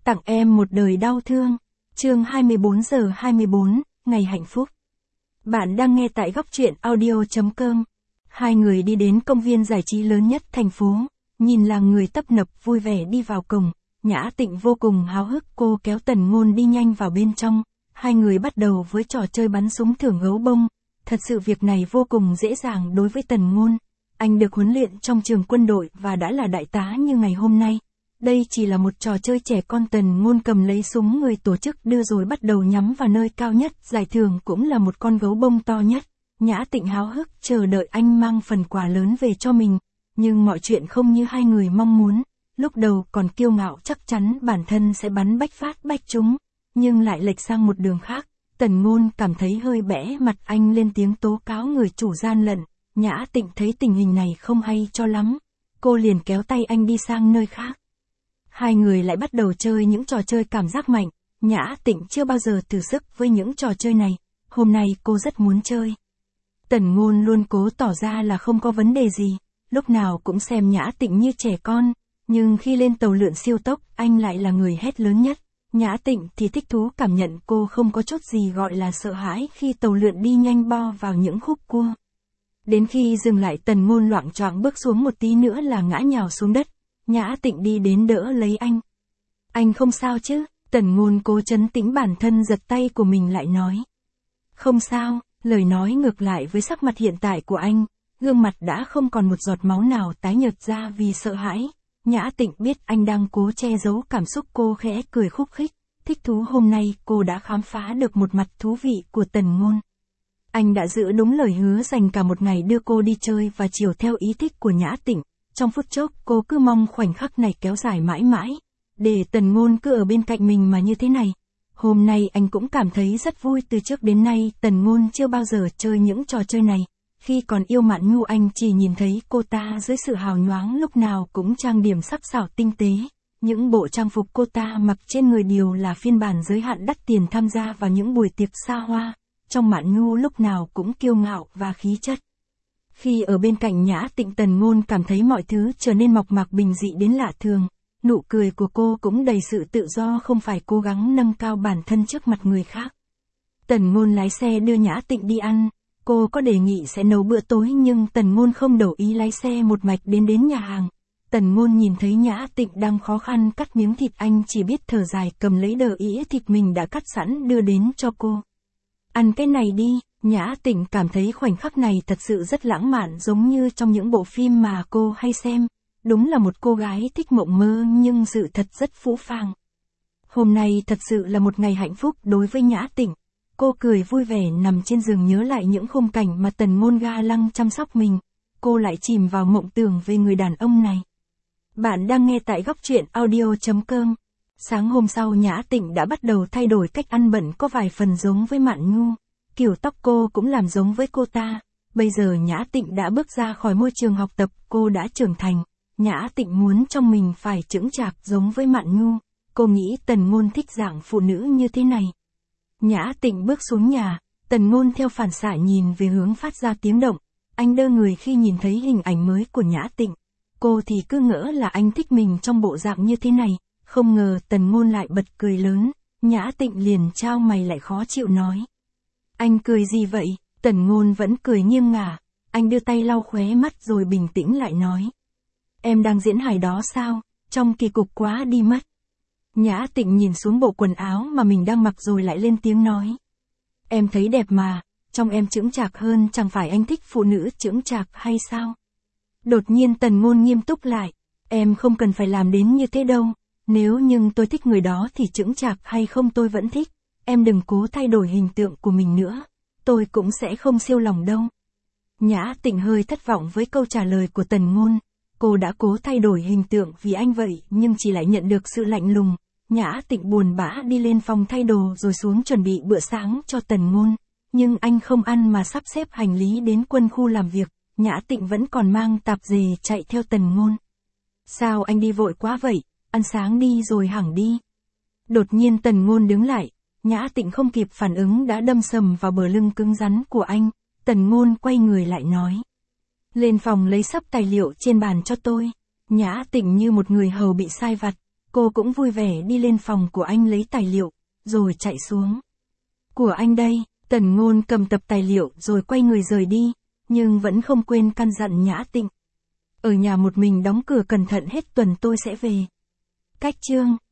Tặng em một đời đau thương. Chương 24:24, ngày hạnh phúc. Bạn đang nghe tại góc truyện audio.com. Hai người đi đến công viên giải trí lớn nhất thành phố, nhìn làng người tấp nập vui vẻ đi vào cổng. Nhã Tịnh vô cùng háo hức, cô kéo Tần Ngôn đi nhanh vào bên trong. Hai người bắt đầu với trò chơi bắn súng thưởng gấu bông. Thật sự việc này vô cùng dễ dàng đối với Tần Ngôn. Anh được huấn luyện trong trường quân đội và đã là đại tá như ngày hôm nay. Đây chỉ là một trò chơi trẻ con. Tần Ngôn cầm lấy súng người tổ chức đưa rồi bắt đầu nhắm vào nơi cao nhất, giải thưởng cũng là một con gấu bông to nhất. Nhã Tịnh háo hức chờ đợi anh mang phần quà lớn về cho mình, nhưng mọi chuyện không như hai người mong muốn. Lúc đầu còn kiêu ngạo chắc chắn bản thân sẽ bắn bách phát bách trúng, nhưng lại lệch sang một đường khác. Tần Ngôn cảm thấy hơi bẽ mặt, anh lên tiếng tố cáo người chủ gian lận. Nhã Tịnh thấy tình hình này không hay cho lắm, cô liền kéo tay anh đi sang nơi khác. Hai người lại bắt đầu chơi những trò chơi cảm giác mạnh. Nhã Tịnh chưa bao giờ thử sức với những trò chơi này, hôm nay cô rất muốn chơi. Tần Ngôn luôn cố tỏ ra là không có vấn đề gì, lúc nào cũng xem Nhã Tịnh như trẻ con, nhưng khi lên tàu lượn siêu tốc, anh lại là người hét lớn nhất. Nhã Tịnh thì thích thú cảm nhận, cô không có chút gì gọi là sợ hãi khi tàu lượn đi nhanh bo vào những khúc cua. Đến khi dừng lại, Tần Ngôn loạng choạng bước xuống, một tí nữa là ngã nhào xuống đất. Nhã Tịnh đi đến đỡ lấy anh. Anh không sao chứ? Tần Ngôn cố trấn tĩnh bản thân, giật tay của mình lại nói. Không sao. Lời nói ngược lại với sắc mặt hiện tại của anh, gương mặt đã không còn một giọt máu nào tái nhợt ra vì sợ hãi. Nhã Tịnh biết anh đang cố che giấu cảm xúc, cô khẽ cười khúc khích, thích thú. Hôm nay cô đã khám phá được một mặt thú vị của Tần Ngôn. Anh đã giữ đúng lời hứa, dành cả một ngày đưa cô đi chơi và chiều theo ý thích của Nhã Tịnh. Trong phút chốc cô cứ mong khoảnh khắc này kéo dài mãi mãi, để Tần Ngôn cứ ở bên cạnh mình mà như thế này. Hôm nay anh cũng cảm thấy rất vui, từ trước đến nay Tần Ngôn chưa bao giờ chơi những trò chơi này. Khi còn yêu Mạn Nhu, anh chỉ nhìn thấy cô ta dưới sự hào nhoáng, lúc nào cũng trang điểm sắc sảo tinh tế. Những bộ trang phục cô ta mặc trên người đều là phiên bản giới hạn đắt tiền, tham gia vào những buổi tiệc xa hoa. Trong Mạn Nhu lúc nào cũng kiêu ngạo và khí chất. Khi ở bên cạnh Nhã Tịnh, Tần Ngôn cảm thấy mọi thứ trở nên mộc mạc bình dị đến lạ thường. Nụ cười của cô cũng đầy sự tự do, không phải cố gắng nâng cao bản thân trước mặt người khác. Tần Ngôn lái xe đưa Nhã Tịnh đi ăn. Cô có đề nghị sẽ nấu bữa tối, nhưng Tần Ngôn không đồng ý, lái xe một mạch đến nhà hàng. Tần Ngôn nhìn thấy Nhã Tịnh đang khó khăn cắt miếng thịt, anh chỉ biết thở dài, cầm lấy đờ ĩa thịt mình đã cắt sẵn đưa đến cho cô. Ăn cái này đi. Nhã Tịnh cảm thấy khoảnh khắc này thật sự rất lãng mạn, giống như trong những bộ phim mà cô hay xem. Đúng là một cô gái thích mộng mơ, nhưng sự thật rất phũ phàng. Hôm nay thật sự là một ngày hạnh phúc đối với Nhã Tịnh. Cô cười vui vẻ nằm trên giường, nhớ lại những khung cảnh mà Tần Ngôn ga lăng chăm sóc mình. Cô lại chìm vào mộng tưởng về người đàn ông này. Bạn đang nghe tại góc truyện audio.com. Sáng hôm sau, Nhã Tịnh đã bắt đầu thay đổi cách ăn bận, có vài phần giống với Mạn Nhu. Kiểu tóc cô cũng làm giống với cô ta. Bây giờ Nhã Tịnh đã bước ra khỏi môi trường học tập, cô đã trưởng thành. Nhã Tịnh muốn trong mình phải chững chạc giống với Mạn Nhu. Cô nghĩ Tần Ngôn thích dạng phụ nữ như thế này. Nhã Tịnh bước xuống nhà, Tần Ngôn theo phản xạ nhìn về hướng phát ra tiếng động. Anh đơ người khi nhìn thấy hình ảnh mới của Nhã Tịnh. Cô thì cứ ngỡ là anh thích mình trong bộ dạng như thế này. Không ngờ Tần Ngôn lại bật cười lớn. Nhã Tịnh liền chau mày lại khó chịu nói. Anh cười gì vậy? Tần Ngôn vẫn cười nghiêng ngả. Anh đưa tay lau khóe mắt rồi bình tĩnh lại nói. Em đang diễn hài đó sao? Trông kỳ cục quá đi mất. Nhã Tịnh nhìn xuống bộ quần áo mà mình đang mặc rồi lại lên tiếng nói. Em thấy đẹp mà, trông em chững chạc hơn, chẳng phải anh thích phụ nữ chững chạc hay sao? Đột nhiên Tần Ngôn nghiêm túc lại. Em không cần phải làm đến như thế đâu. Nếu nhưng tôi thích người đó thì chững chạc hay không tôi vẫn thích. Em đừng cố thay đổi hình tượng của mình nữa. Tôi cũng sẽ không siêu lòng đâu. Nhã Tịnh hơi thất vọng với câu trả lời của Tần Ngôn. Cô đã cố thay đổi hình tượng vì anh vậy, nhưng chỉ lại nhận được sự lạnh lùng. Nhã Tịnh buồn bã đi lên phòng thay đồ rồi xuống chuẩn bị bữa sáng cho Tần Ngôn. Nhưng anh không ăn mà sắp xếp hành lý đến quân khu làm việc. Nhã Tịnh vẫn còn mang tạp dề chạy theo Tần Ngôn. Sao anh đi vội quá vậy? Ăn sáng đi rồi hẳn đi. Đột nhiên Tần Ngôn đứng lại. Nhã Tịnh không kịp phản ứng đã đâm sầm vào bờ lưng cứng rắn của anh. Tần Ngôn quay người lại nói. Lên phòng lấy sắp tài liệu trên bàn cho tôi. Nhã Tịnh như một người hầu bị sai vặt. Cô cũng vui vẻ đi lên phòng của anh lấy tài liệu, rồi chạy xuống. Của anh đây, Tần Ngôn cầm tập tài liệu rồi quay người rời đi, nhưng vẫn không quên căn dặn Nhã Tịnh. Ở nhà một mình đóng cửa cẩn thận hết tuần tôi sẽ về. Cách chương